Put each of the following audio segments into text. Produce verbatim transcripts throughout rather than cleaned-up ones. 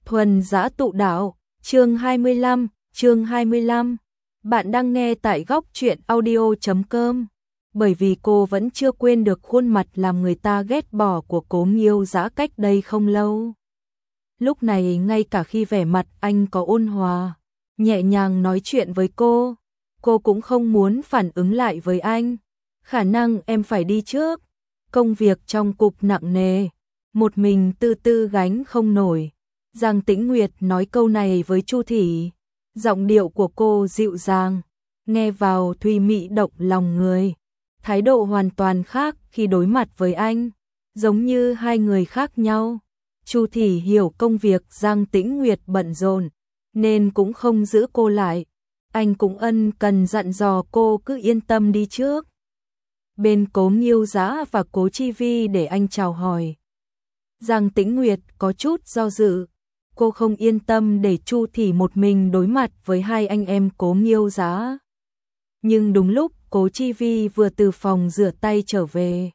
Thuần Dã Tụ Đạo, chương hai mươi lăm, chương hai mươi lăm. Bạn đang nghe tại góc truyện audio chấm com. Bởi vì cô vẫn chưa quên được khuôn mặt làm người ta ghét bỏ của Cố Nghiêu Dã cách đây không lâu. Lúc này ngay cả khi vẻ mặt anh có ôn hòa, nhẹ nhàng nói chuyện với cô, cô cũng không muốn phản ứng lại với anh. Khả năng em phải đi trước, công việc trong cục nặng nề, một mình tư tư gánh không nổi. Giang Tĩnh Nguyệt nói câu này với Chu Thị, giọng điệu của cô dịu dàng, nghe vào thùy mị động lòng người. Thái độ hoàn toàn khác khi đối mặt với anh, giống như hai người khác nhau. Chu Thị hiểu công việc Giang Tĩnh Nguyệt bận rộn, nên cũng không giữ cô lại. Anh cũng ân cần dặn dò cô cứ yên tâm đi trước. Bên Cố Nghiêu Dã và Cố Chi Vi để anh chào hỏi. Giang Tĩnh Nguyệt có chút do dự. Cô không yên tâm để Chu Thị một mình đối mặt với hai anh em Cố Nghiêu Dã. Nhưng đúng lúc Cố Chi Vi vừa từ phòng rửa tay trở về.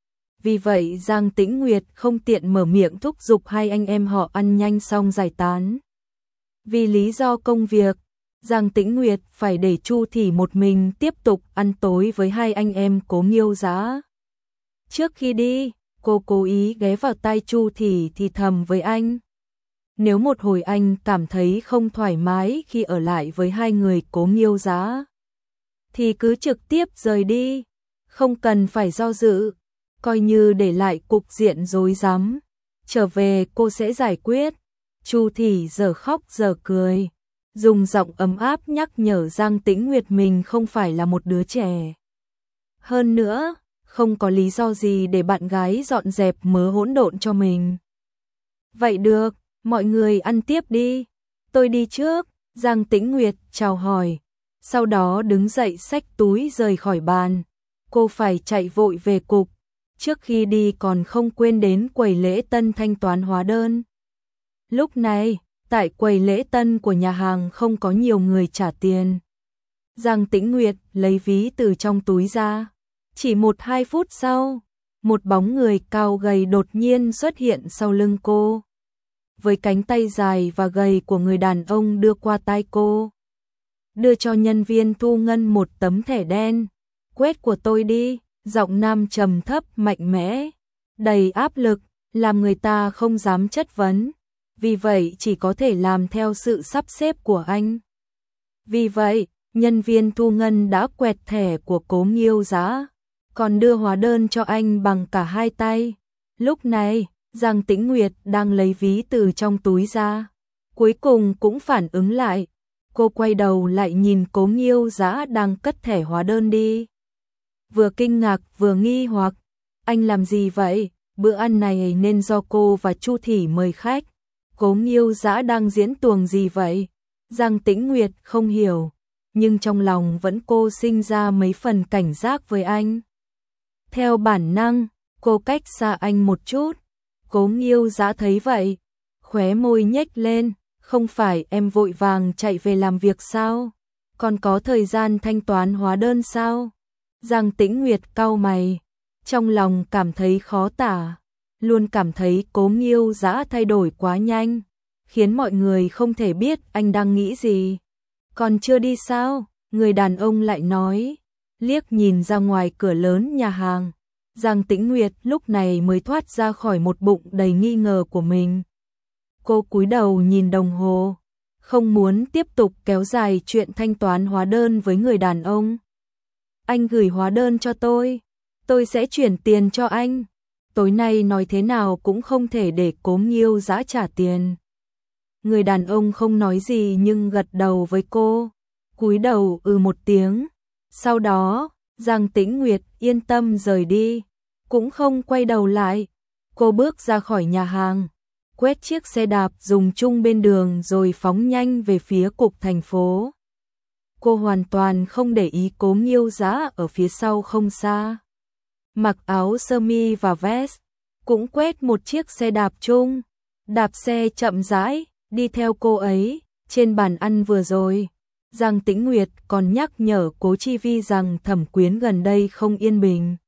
Vì vậy Giang Tĩnh Nguyệt không tiện mở miệng thúc giục hai anh em họ ăn nhanh xong giải tán. Vì lý do công việc, Giang Tĩnh Nguyệt phải để Chu Thị một mình tiếp tục ăn tối với hai anh em Cố Nghiêu Dã. Trước khi đi, cô cố ý ghé vào tai Chu Thị thì thầm với anh. Nếu một hồi anh cảm thấy không thoải mái khi ở lại với hai người Cố Nghiêu Dã, thì cứ trực tiếp rời đi, không cần phải do dự, coi như để lại cục diện rối rắm. Trở về cô sẽ giải quyết. Chu Thị giờ khóc giờ cười, dùng giọng ấm áp nhắc nhở Giang Tĩnh Nguyệt mình không phải là một đứa trẻ. Hơn nữa, không có lý do gì để bạn gái dọn dẹp mớ hỗn độn cho mình. Vậy được, mọi người ăn tiếp đi, tôi đi trước. Giang Tĩnh Nguyệt chào hỏi, sau đó đứng dậy xách túi rời khỏi bàn. Cô phải chạy vội về cục, trước khi đi còn không quên đến quầy lễ tân thanh toán hóa đơn. Lúc này, tại quầy lễ tân của nhà hàng không có nhiều người trả tiền. Giang Tĩnh Nguyệt lấy ví từ trong túi ra. Chỉ một hai phút sau, một bóng người cao gầy đột nhiên xuất hiện sau lưng cô. Với cánh tay dài và gầy của người đàn ông đưa qua tai cô. Đưa cho nhân viên thu ngân một tấm thẻ đen. Quét của tôi đi, giọng nam trầm thấp mạnh mẽ, đầy áp lực, làm người ta không dám chất vấn. Vì vậy chỉ có thể làm theo sự sắp xếp của anh. Vì vậy, nhân viên thu ngân đã quẹt thẻ của Cố Nghiêu Dã, còn đưa hóa đơn cho anh bằng cả hai tay. Lúc này, Giang Tĩnh Nguyệt đang lấy ví từ trong túi ra. Cuối cùng cũng phản ứng lại. Cô quay đầu lại nhìn Cố Nghiêu Dã đang cất thẻ hóa đơn đi. Vừa kinh ngạc vừa nghi hoặc. Anh làm gì vậy? Bữa ăn này nên do cô và Chu Thị mời khách. Cố Nghiêu Dã đang diễn tuồng gì vậy? Giang Tĩnh Nguyệt không hiểu, nhưng trong lòng vẫn cô sinh ra mấy phần cảnh giác với anh. Theo bản năng, cô cách xa anh một chút. Cố Nghiêu Dã thấy vậy, khóe môi nhếch lên, không phải em vội vàng chạy về làm việc sao? Còn có thời gian thanh toán hóa đơn sao? Giang Tĩnh Nguyệt cau mày, trong lòng cảm thấy khó tả, luôn cảm thấy Cố Nghiêu Dã thay đổi quá nhanh, khiến mọi người không thể biết anh đang nghĩ gì. Còn chưa đi sao? Người đàn ông lại nói, liếc nhìn ra ngoài cửa lớn nhà hàng. Giang Tĩnh Nguyệt lúc này mới thoát ra khỏi một bụng đầy nghi ngờ của mình. Cô cúi đầu nhìn đồng hồ, không muốn tiếp tục kéo dài chuyện thanh toán hóa đơn với người đàn ông. Anh gửi hóa đơn cho tôi, tôi sẽ chuyển tiền cho anh. Tối nay nói thế nào cũng không thể để Cố Nghiêu Dã trả tiền. Người đàn ông không nói gì nhưng gật đầu với cô, cúi đầu ừ một tiếng. Sau đó, Giang Tĩnh Nguyệt yên tâm rời đi, cũng không quay đầu lại. Cô bước ra khỏi nhà hàng, quét chiếc xe đạp dùng chung bên đường rồi phóng nhanh về phía cục thành phố. Cô hoàn toàn không để ý Cố Nghiêu Dã ở phía sau không xa. Mặc áo sơ mi và vest, cũng quét một chiếc xe đạp chung, đạp xe chậm rãi, đi theo cô ấy. Trên bàn ăn vừa rồi, Giang Tĩnh Nguyệt còn nhắc nhở Cố Chi Vi rằng Thẩm Quyến gần đây không yên bình,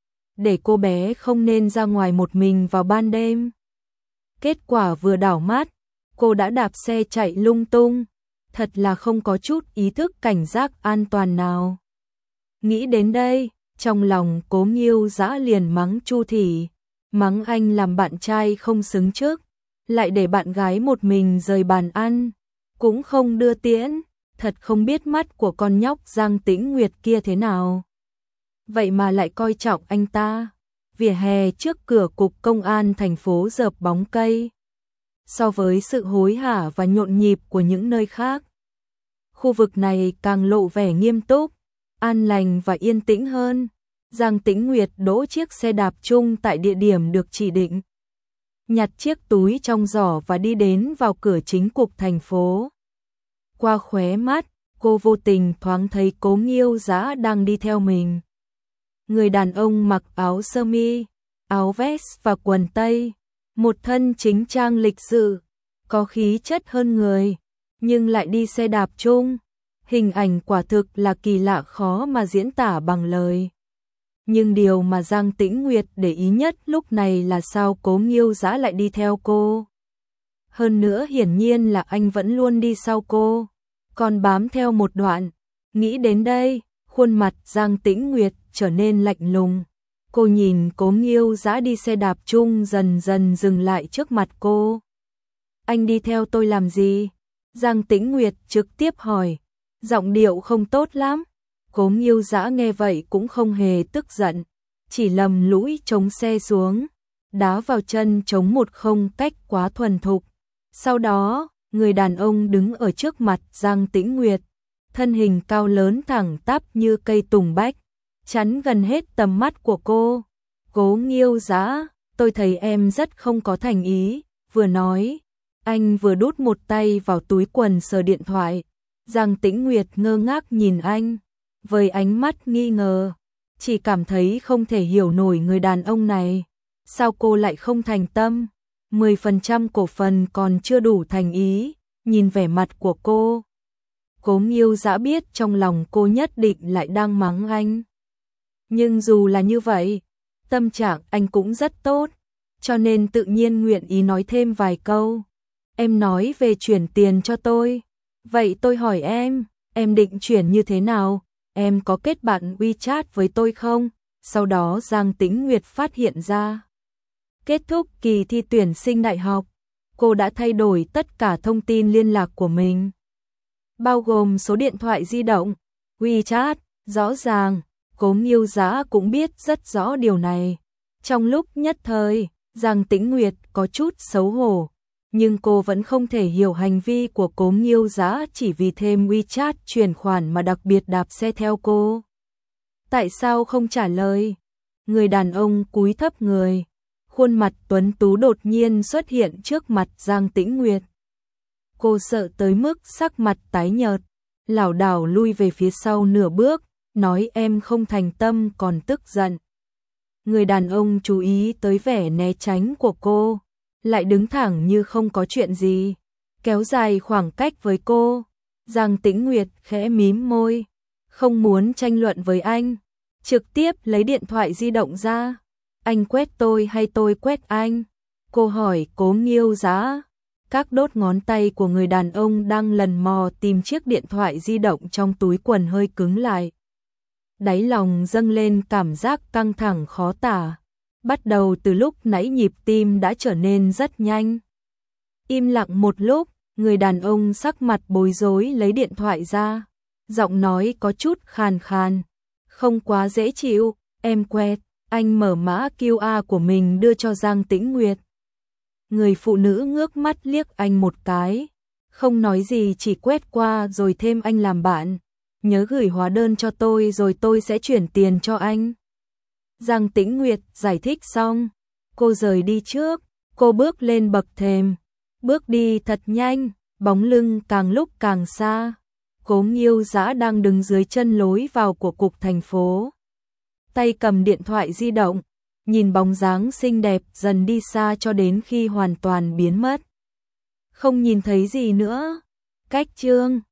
để cô bé không nên ra ngoài một mình vào ban đêm. Kết quả vừa đảo mắt, cô đã đạp xe chạy lung tung, thật là không có chút ý thức cảnh giác an toàn nào. Nghĩ đến đây, trong lòng Cố Nghiêu Dã liền mắng Chu Thị, mắng anh làm bạn trai không xứng chức, lại để bạn gái một mình rời bàn ăn, cũng không đưa tiễn, thật không biết mắt của con nhóc Giang Tĩnh Nguyệt kia thế nào. Vậy mà lại coi trọng anh ta. Vỉa hè trước cửa cục công an thành phố dợp bóng cây. So với sự hối hả và nhộn nhịp của những nơi khác, khu vực này càng lộ vẻ nghiêm túc, an lành và yên tĩnh hơn. Giang Tĩnh Nguyệt đỗ chiếc xe đạp chung tại địa điểm được chỉ định, nhặt chiếc túi trong giỏ và đi đến vào cửa chính cục thành phố. Qua khóe mắt, cô vô tình thoáng thấy Cố Nghiêu Dã đang đi theo mình. Người đàn ông mặc áo sơ mi, áo vest và quần tây, một thân chính trang lịch sự, có khí chất hơn người, nhưng lại đi xe đạp chung. Hình ảnh quả thực là kỳ lạ khó mà diễn tả bằng lời. Nhưng điều mà Giang Tĩnh Nguyệt để ý nhất lúc này là sao Cố Nghiêu Dã lại đi theo cô. Hơn nữa hiển nhiên là anh vẫn luôn đi sau cô, còn bám theo một đoạn. Nghĩ đến đây, khuôn mặt Giang Tĩnh Nguyệt trở nên lạnh lùng. Cô nhìn Cố Nghiêu Dã đi xe đạp chung dần dần dừng lại trước mặt cô. Anh đi theo tôi làm gì? Giang Tĩnh Nguyệt trực tiếp hỏi, giọng điệu không tốt lắm. Cố Nghiêu Dã nghe vậy cũng không hề tức giận, chỉ lầm lũi chống xe xuống, đá vào chân chống một không cách quá thuần thục. Sau đó, người đàn ông đứng ở trước mặt Giang Tĩnh Nguyệt, thân hình cao lớn thẳng tắp như cây tùng bách, chắn gần hết tầm mắt của cô. Cố Nghiêu Dã, tôi thấy em rất không có thành ý, vừa nói, anh vừa đút một tay vào túi quần sờ điện thoại. Giang Tĩnh Nguyệt ngơ ngác nhìn anh, với ánh mắt nghi ngờ, chỉ cảm thấy không thể hiểu nổi người đàn ông này. Sao cô lại không thành tâm? mười phần trăm cổ phần còn chưa đủ thành ý, nhìn vẻ mặt của cô. Cố Nghiêu Dã biết trong lòng cô nhất định lại đang mắng anh. Nhưng dù là như vậy, tâm trạng anh cũng rất tốt, cho nên tự nhiên nguyện ý nói thêm vài câu. Em nói về chuyển tiền cho tôi. Vậy tôi hỏi em, em định chuyển như thế nào? Em có kết bạn WeChat với tôi không? Sau đó Giang Tĩnh Nguyệt phát hiện ra, kết thúc kỳ thi tuyển sinh đại học, cô đã thay đổi tất cả thông tin liên lạc của mình, bao gồm số điện thoại di động, WeChat. Rõ ràng, Cố Nghiêu Dã cũng biết rất rõ điều này. Trong lúc nhất thời, Giang Tĩnh Nguyệt có chút xấu hổ, nhưng cô vẫn không thể hiểu hành vi của Cố Nghiêu Dã chỉ vì thêm WeChat chuyển khoản mà đặc biệt đạp xe theo cô. Tại sao không trả lời? Người đàn ông cúi thấp người, khuôn mặt tuấn tú đột nhiên xuất hiện trước mặt Giang Tĩnh Nguyệt. Cô sợ tới mức sắc mặt tái nhợt, lảo đảo lui về phía sau nửa bước, nói em không thành tâm còn tức giận. Người đàn ông chú ý tới vẻ né tránh của cô, lại đứng thẳng như không có chuyện gì, kéo dài khoảng cách với cô. Giang Tĩnh Nguyệt khẽ mím môi, không muốn tranh luận với anh, trực tiếp lấy điện thoại di động ra. Anh quét tôi hay tôi quét anh? Cô hỏi Cố Nghiêu Dã. Các đốt ngón tay của người đàn ông đang lần mò tìm chiếc điện thoại di động trong túi quần hơi cứng lại. Đáy lòng dâng lên cảm giác căng thẳng khó tả. Bắt đầu từ lúc nãy nhịp tim đã trở nên rất nhanh. Im lặng một lúc, người đàn ông sắc mặt bối rối lấy điện thoại ra. Giọng nói có chút khàn khàn. Không quá dễ chịu, em quét. Anh mở mã quy rờ của mình đưa cho Giang Tĩnh Nguyệt. Người phụ nữ ngước mắt liếc anh một cái, không nói gì, chỉ quét qua rồi thêm anh làm bạn. Nhớ gửi hóa đơn cho tôi rồi tôi sẽ chuyển tiền cho anh. Giang Tĩnh Nguyệt giải thích xong, cô rời đi trước. Cô bước lên bậc thềm, bước đi thật nhanh, bóng lưng càng lúc càng xa. Cố Nghiêu Dã đang đứng dưới chân lối vào của cục thành phố, tay cầm điện thoại di động, nhìn bóng dáng xinh đẹp dần đi xa cho đến khi hoàn toàn biến mất. Không nhìn thấy gì nữa. Cách chương